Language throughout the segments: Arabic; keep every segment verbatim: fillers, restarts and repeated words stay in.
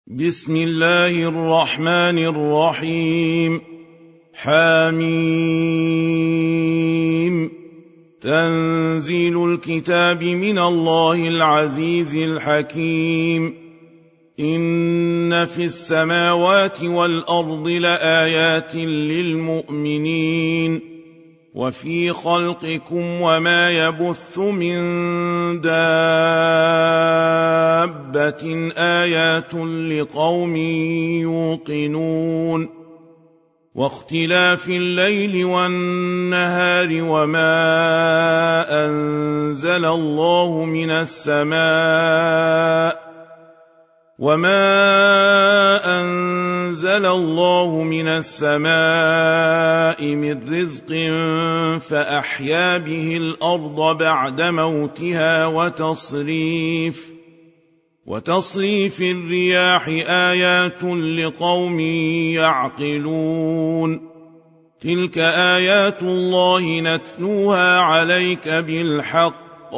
بسم الله الرحمن الرحيم. حميم. تنزيل الكتاب من الله العزيز الحكيم. إن في السماوات والأرض لآيات للمؤمنين وفي خلقكم وما يبث من دابة آيات لقوم يوقنون واختلاف الليل والنهار وما أنزل الله من السماء وما أنزل الله من السماء من رزق فأحيا به الأرض بعد موتها وتصريف وتصريف الرياح آيات لقوم يعقلون تلك آيات الله نتلوها عليك بالحق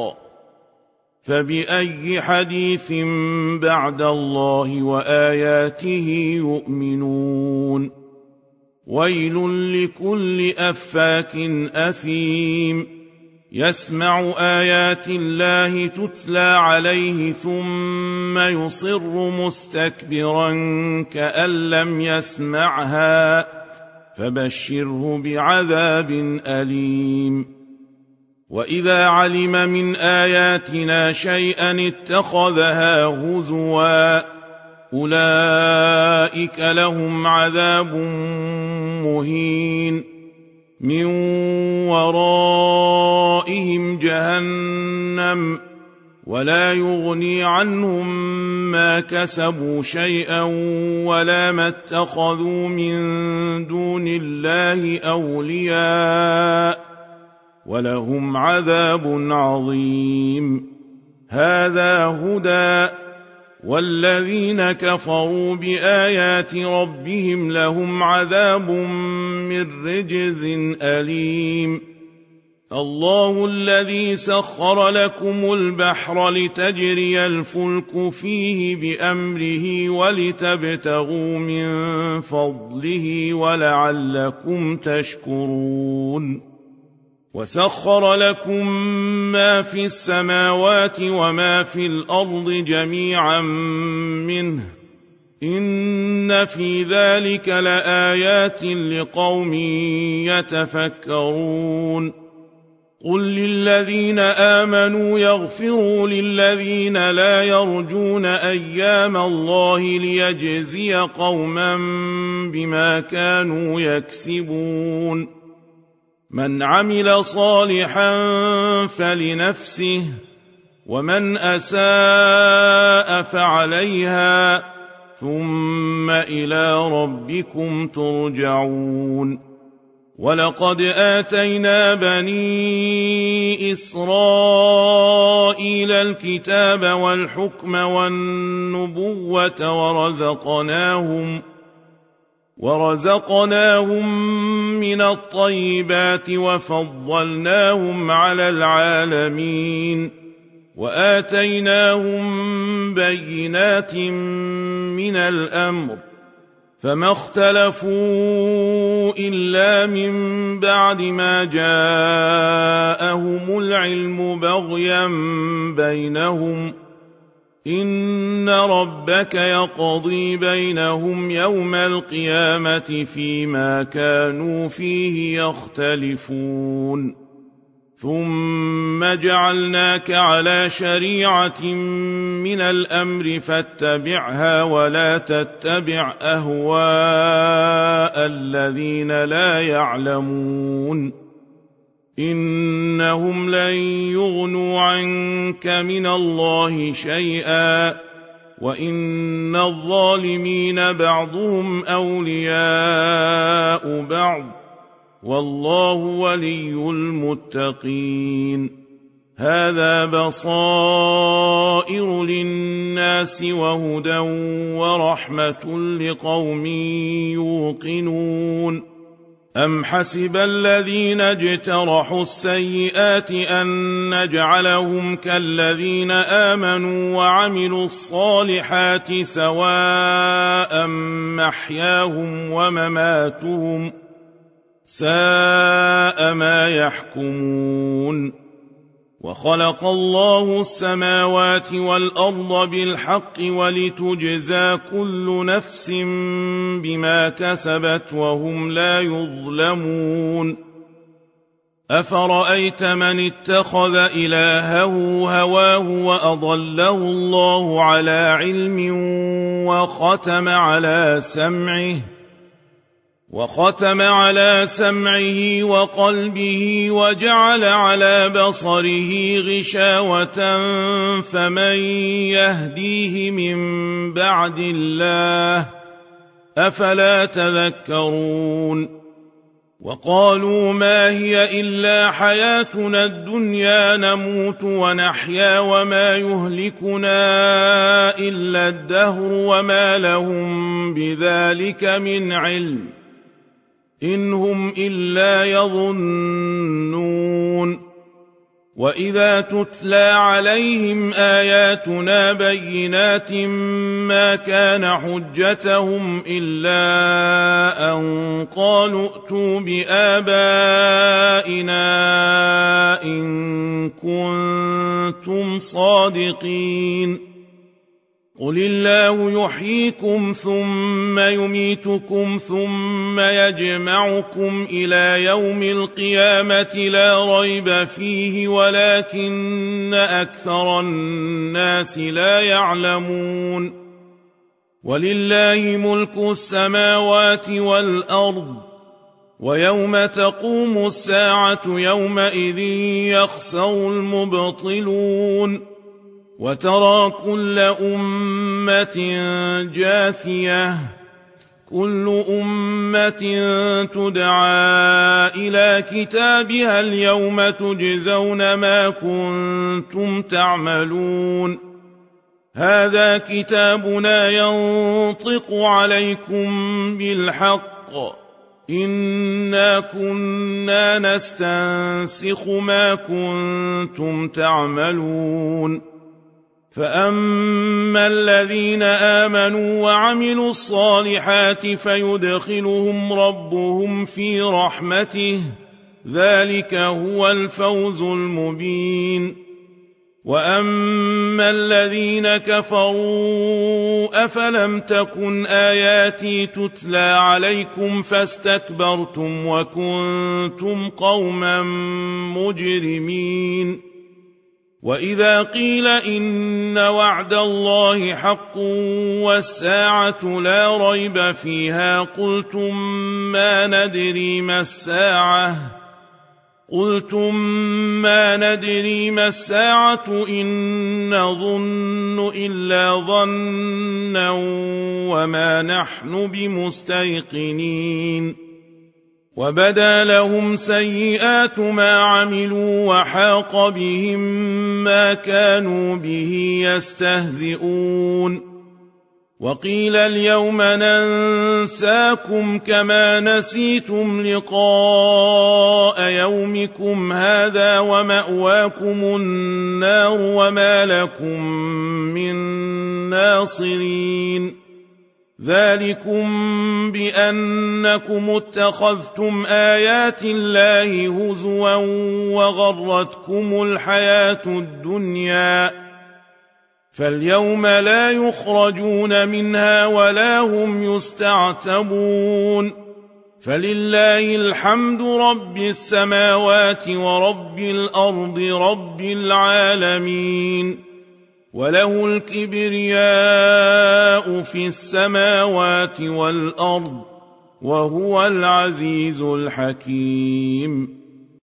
فبأي حديث بعد الله وآياته يؤمنون ويل لكل أفاك أثيم يسمع آيات الله تتلى عليه ثم يصر مستكبرا كأن لم يسمعها فبشره بعذاب أليم وإذا علم من آياتنا شيئا اتخذها هزوا أولئك لهم عذاب مهين من ورائهم جهنم ولا يغني عنهم ما كسبوا شيئا ولا ما اتخذوا من دون الله أولياء ولهم عذاب عظيم هذا هدى والذين كفروا بآيات ربهم لهم عذاب من رجز أليم الله الذي سخر لكم البحر لتجري الفلك فيه بأمره ولتبتغوا من فضله ولعلكم تشكرون وسخر لكم ما في السماوات وما في الأرض جميعا منه إن في ذلك لآيات لقوم يتفكرون قل للذين آمنوا يغفروا للذين لا يرجون أيام الله ليجزي قوما بما كانوا يكسبون من عمل صالحا فلنفسه ومن أساء فعليها ثم إلى ربكم ترجعون ولقد آتينا بني إسرائيل الكتاب والحكم والنبوة ورزقناهم ورزقناهم من الطيبات وفضلناهم على العالمين وآتيناهم بينات من الأمر فما اختلفوا إلا من بعد ما جاءهم العلم بغيا بينهم إن ربك يقضي بينهم يوم القيامة فيما كانوا فيه يختلفون ثم جعلناك على شريعة من الأمر فاتبعها ولا تتبع أهواء الذين لا يعلمون إنهم لن يغنوا عنك من الله شيئا وإن الظالمين بعضهم أولياء بعض والله ولي المتقين هذا بصائر للناس وهدى ورحمة لقوم يوقنون أم حسب الذين اجترحوا السيئات أن نجعلهم كالذين آمنوا وعملوا الصالحات سواء محياهم ومماتهم ساء ما يحكمون وخلق الله السماوات والأرض بالحق ولتجزى كل نفس بما كسبت وهم لا يظلمون أفرأيت من اتخذ إلهه هواه وأضله الله على علم وختم على سمعه وختم على سمعه وقلبه وجعل على بصره غشاوة فمن يهديه من بعد الله أفلا تذكرون وقالوا ما هي إلا حياتنا الدنيا نموت ونحيا وما يهلكنا إلا الدهر وما لهم بذلك من علم إن هم إلا يظنون وإذا تتلى عليهم آياتنا بينات ما كان حجتهم إلا أن قالوا ائتوا بآبائنا إن كنتم صادقين قل الله يحييكم ثم يميتكم ثم يجمعكم إلى يوم القيامة لا ريب فيه ولكن أكثر الناس لا يعلمون ولله ملك السماوات والأرض ويوم تقوم الساعة يومئذ يخسر المبطلون وترى كل أمة جاثية كل أمة تدعى إلى كتابها اليوم تجزون ما كنتم تعملون هذا كتابنا ينطق عليكم بالحق إنا كنا نستنسخ ما كنتم تعملون فأما الذين آمنوا وعملوا الصالحات فيدخلهم ربهم في رحمته ذلك هو الفوز المبين وأما الذين كفروا أفلم تكن آياتي تتلى عليكم فاستكبرتم وكنتم قوما مجرمين وإذا قيل إن وعد الله حق والساعة لا ريب فيها قلتم ما ندري ما الساعة قلتم ما ندري ما الساعة إن نظن إلا ظنا وما نحن بمستيقنين وبدا لهم سيئات ما عملوا وحاق بهم ما كانوا به يستهزئون وقيل اليوم ننساكم كما نسيتم لقاء يومكم هذا ومأواكم النار وما لكم من ناصرين ذلكم بأنكم اتخذتم آيات الله هزوا وغرتكم الحياة الدنيا فاليوم لا يخرجون منها ولا هم يستعتبون فلله الحمد رب السماوات ورب الأرض رب العالمين وله الكبرياء في السماوات والأرض وهو العزيز الحكيم